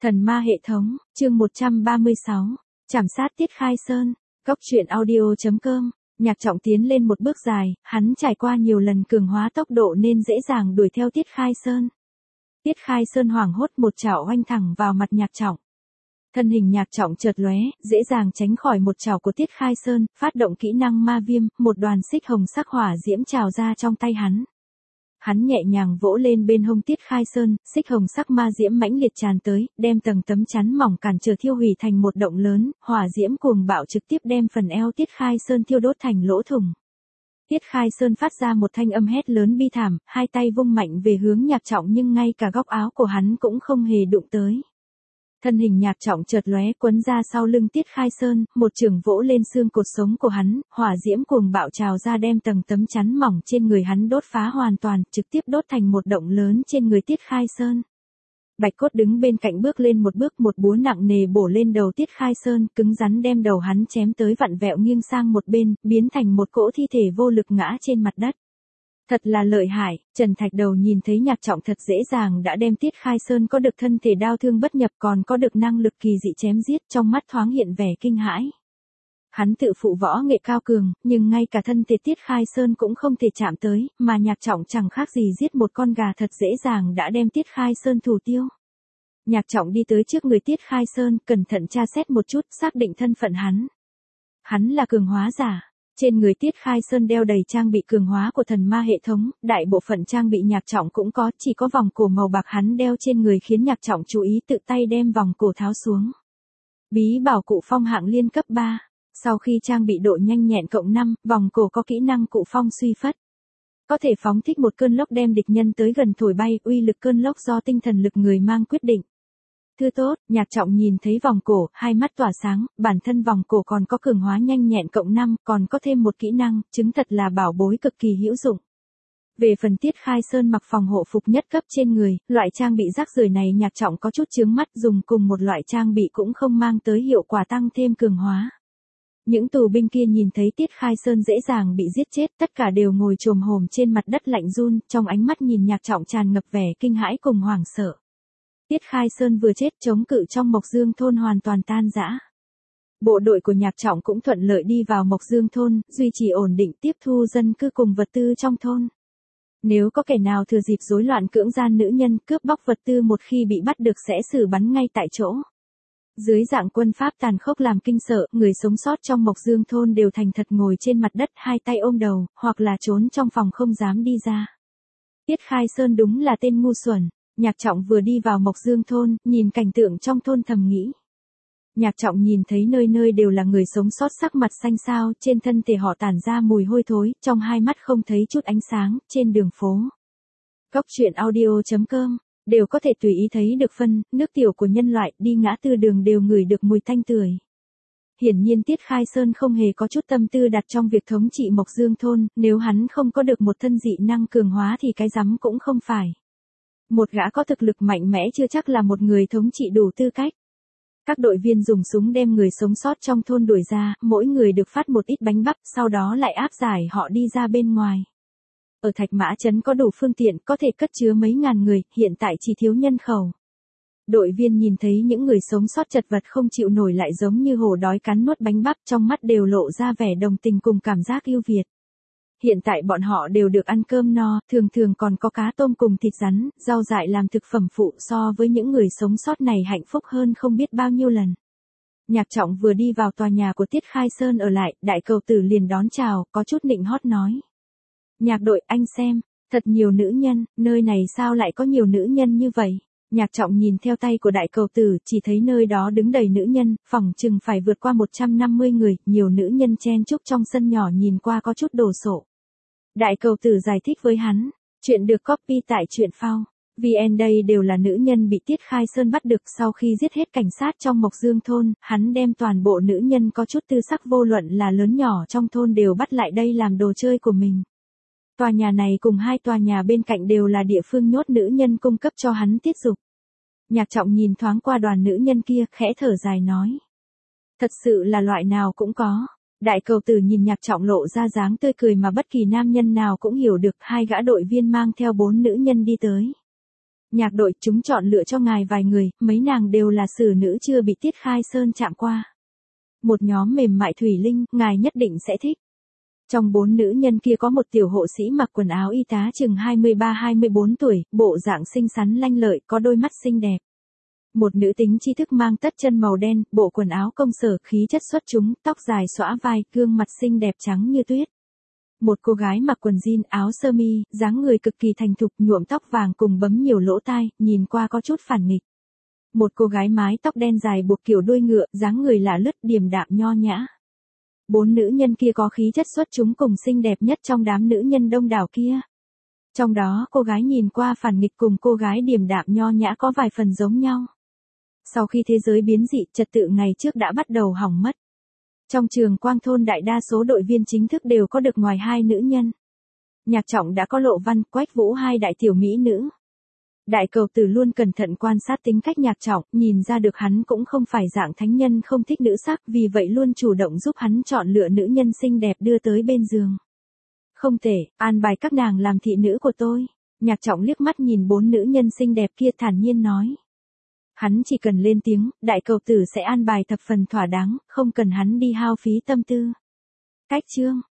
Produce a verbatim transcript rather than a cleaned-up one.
Thần ma hệ thống, chương một trăm ba mươi sáu, trảm sát Tiết Khai Sơn, góc truyện audio chấm com. Nhạc Trọng tiến lên một bước dài, hắn trải qua nhiều lần cường hóa tốc độ nên dễ dàng đuổi theo Tiết Khai Sơn. Tiết Khai Sơn hoảng hốt một chảo oanh thẳng vào mặt Nhạc Trọng. Thân hình Nhạc Trọng chợt lóe, dễ dàng tránh khỏi một chảo của Tiết Khai Sơn, phát động kỹ năng ma viêm, một đoàn xích hồng sắc hỏa diễm trào ra trong tay hắn. Hắn nhẹ nhàng vỗ lên bên hông Tiết Khai Sơn, xích hồng sắc ma diễm mãnh liệt tràn tới, đem tầng tấm chắn mỏng cản trở thiêu hủy thành một động lớn, hỏa diễm cuồng bạo trực tiếp đem phần eo Tiết Khai Sơn thiêu đốt thành lỗ thủng. Tiết Khai Sơn phát ra một thanh âm hét lớn bi thảm, hai tay vung mạnh về hướng Nhạc Trọng nhưng ngay cả góc áo của hắn cũng không hề đụng tới. Thân hình Nhạc Trọng chợt lóe quấn ra sau lưng Tiết Khai Sơn, một chưởng vỗ lên xương cột sống của hắn, hỏa diễm cuồng bạo trào ra đem tầng tấm chắn mỏng trên người hắn đốt phá hoàn toàn, trực tiếp đốt thành một động lớn trên người Tiết Khai Sơn. Bạch Cốt đứng bên cạnh bước lên một bước, một búa nặng nề bổ lên đầu Tiết Khai Sơn, cứng rắn đem đầu hắn chém tới vặn vẹo nghiêng sang một bên, biến thành một cỗ thi thể vô lực ngã trên mặt đất. Thật là lợi hại, Trần Thạch Đầu nhìn thấy Nhạc Trọng thật dễ dàng đã đem Tiết Khai Sơn có được thân thể đao thương bất nhập còn có được năng lực kỳ dị chém giết, trong mắt thoáng hiện vẻ kinh hãi. Hắn tự phụ võ nghệ cao cường, nhưng ngay cả thân thể Tiết Khai Sơn cũng không thể chạm tới, mà Nhạc Trọng chẳng khác gì giết một con gà thật dễ dàng đã đem Tiết Khai Sơn thủ tiêu. Nhạc Trọng đi tới trước người Tiết Khai Sơn, cẩn thận tra xét một chút, xác định thân phận hắn. Hắn là cường hóa giả. Trên người Tiết Khai Sơn đeo đầy trang bị cường hóa của thần ma hệ thống, đại bộ phận trang bị Nhạc Trọng cũng có, chỉ có vòng cổ màu bạc hắn đeo trên người khiến Nhạc Trọng chú ý tự tay đem vòng cổ tháo xuống. Bí bảo cụ phong hạng liên cấp ba. Sau khi trang bị độ nhanh nhẹn cộng năm, vòng cổ có kỹ năng cụ phong suy phất. Có thể phóng thích một cơn lốc đem địch nhân tới gần thổi bay, uy lực cơn lốc do tinh thần lực người mang quyết định. Thư tốt, Nhạc Trọng nhìn thấy vòng cổ, hai mắt tỏa sáng, bản thân vòng cổ còn có cường hóa nhanh nhẹn cộng năm, còn có thêm một kỹ năng, chứng thật là bảo bối cực kỳ hữu dụng. Về phần Tiết Khai Sơn mặc phòng hộ phục nhất cấp trên người, loại trang bị rác rưởi này Nhạc Trọng có chút chướng mắt, dùng cùng một loại trang bị cũng không mang tới hiệu quả tăng thêm cường hóa. Những tù binh kia nhìn thấy Tiết Khai Sơn dễ dàng bị giết chết, tất cả đều ngồi chồm hổm trên mặt đất lạnh run, trong ánh mắt nhìn Nhạc Trọng tràn ngập vẻ kinh hãi cùng hoảng sợ. Tiết Khai Sơn vừa chết, chống cự trong Mộc Dương thôn hoàn toàn tan rã. Bộ đội của Nhạc Trọng cũng thuận lợi đi vào Mộc Dương thôn, duy trì ổn định tiếp thu dân cư cùng vật tư trong thôn. Nếu có kẻ nào thừa dịp rối loạn cưỡng gian nữ nhân, cướp bóc vật tư một khi bị bắt được sẽ xử bắn ngay tại chỗ. Dưới dạng quân pháp tàn khốc làm kinh sợ, người sống sót trong Mộc Dương thôn đều thành thật ngồi trên mặt đất hai tay ôm đầu, hoặc là trốn trong phòng không dám đi ra. Tiết Khai Sơn đúng là tên ngu xuẩn. Nhạc Trọng vừa đi vào Mộc Dương thôn, nhìn cảnh tượng trong thôn thầm nghĩ. Nhạc Trọng nhìn thấy nơi nơi đều là người sống sót sắc mặt xanh xao, trên thân thể họ tản ra mùi hôi thối, trong hai mắt không thấy chút ánh sáng, trên đường phố. Góc truyện audio chấm com, đều có thể tùy ý thấy được phân, nước tiểu của nhân loại, đi ngã tư đường đều ngửi được mùi tanh tưởi. Hiển nhiên Tiết Khai Sơn không hề có chút tâm tư đặt trong việc thống trị Mộc Dương thôn, nếu hắn không có được một thân dị năng cường hóa thì cái rắm cũng không phải. Một gã có thực lực mạnh mẽ chưa chắc là một người thống trị đủ tư cách. Các đội viên dùng súng đem người sống sót trong thôn đuổi ra, mỗi người được phát một ít bánh bắp, sau đó lại áp giải họ đi ra bên ngoài. Ở Thạch Mã Trấn có đủ phương tiện, có thể cất chứa mấy ngàn người, hiện tại chỉ thiếu nhân khẩu. Đội viên nhìn thấy những người sống sót chật vật không chịu nổi lại giống như hổ đói cắn nuốt bánh bắp, trong mắt đều lộ ra vẻ đồng tình cùng cảm giác yêu Việt. Hiện tại bọn họ đều được ăn cơm no, thường thường còn có cá tôm cùng thịt rắn, rau dại làm thực phẩm phụ, so với những người sống sót này hạnh phúc hơn không biết bao nhiêu lần. Nhạc Trọng vừa đi vào tòa nhà của Tiết Khai Sơn ở lại, đại cầu tử liền đón chào, có chút nịnh hót nói. Nhạc đội, anh xem, thật nhiều nữ nhân, nơi này sao lại có nhiều nữ nhân như vậy? Nhạc Trọng nhìn theo tay của đại cầu tử, chỉ thấy nơi đó đứng đầy nữ nhân, phỏng chừng phải vượt qua một trăm năm mươi người, nhiều nữ nhân chen chúc trong sân nhỏ nhìn qua có chút đồ sộ. Đại cầu tử giải thích với hắn, chuyện được copy tại truyện phao. vê en đây đều là nữ nhân bị Tiết Khai Sơn bắt được sau khi giết hết cảnh sát trong Mộc Dương thôn, hắn đem toàn bộ nữ nhân có chút tư sắc vô luận là lớn nhỏ trong thôn đều bắt lại đây làm đồ chơi của mình. Tòa nhà này cùng hai tòa nhà bên cạnh đều là địa phương nhốt nữ nhân cung cấp cho hắn tiết dục. Nhạc Trọng nhìn thoáng qua đoàn nữ nhân kia, khẽ thở dài nói. Thật sự là loại nào cũng có. Đại cầu tử nhìn Nhạc Trọng lộ ra dáng tươi cười mà bất kỳ nam nhân nào cũng hiểu được, hai gã đội viên mang theo bốn nữ nhân đi tới. Nhạc đội, chúng chọn lựa cho ngài vài người, mấy nàng đều là xử nữ chưa bị Tiết Khai Sơn chạm qua. Một nhóm mềm mại thủy linh, ngài nhất định sẽ thích. Trong bốn nữ nhân kia có một tiểu hộ sĩ mặc quần áo y tá chừng hai mươi ba hai mươi bốn tuổi, bộ dạng xinh xắn lanh lợi, có đôi mắt xinh đẹp. Một nữ tính tri thức mang tất chân màu đen, bộ quần áo công sở, khí chất xuất chúng, tóc dài xõa vai, gương mặt xinh đẹp trắng như tuyết. Một cô gái mặc quần jean, áo sơ mi, dáng người cực kỳ thành thục, nhuộm tóc vàng cùng bấm nhiều lỗ tai, nhìn qua có chút phản nghịch. Một cô gái mái tóc đen dài buộc kiểu đuôi ngựa, dáng người lạ lướt, điềm đạm nho nhã. Bốn nữ nhân kia có khí chất xuất chúng cùng xinh đẹp nhất trong đám nữ nhân đông đảo kia. Trong đó, cô gái nhìn qua phản nghịch cùng cô gái điềm đạm nho nhã có vài phần giống nhau. Sau khi thế giới biến dị, trật tự ngày trước đã bắt đầu hỏng mất. Trong trường Quang Thôn đại đa số đội viên chính thức đều có được ngoài hai nữ nhân. Nhạc Trọng đã có Lộ Văn, Quách Vũ hai đại tiểu mỹ nữ. Đại Cầu Tử luôn cẩn thận quan sát tính cách Nhạc Trọng, nhìn ra được hắn cũng không phải dạng thánh nhân không thích nữ sắc, vì vậy luôn chủ động giúp hắn chọn lựa nữ nhân xinh đẹp đưa tới bên giường. Không thể, an bài các nàng làm thị nữ của tôi. Nhạc Trọng liếc mắt nhìn bốn nữ nhân xinh đẹp kia thản nhiên nói. Hắn chỉ cần lên tiếng, Đại Cầu Tử sẽ an bài thập phần thỏa đáng, không cần hắn đi hao phí tâm tư. Cách chương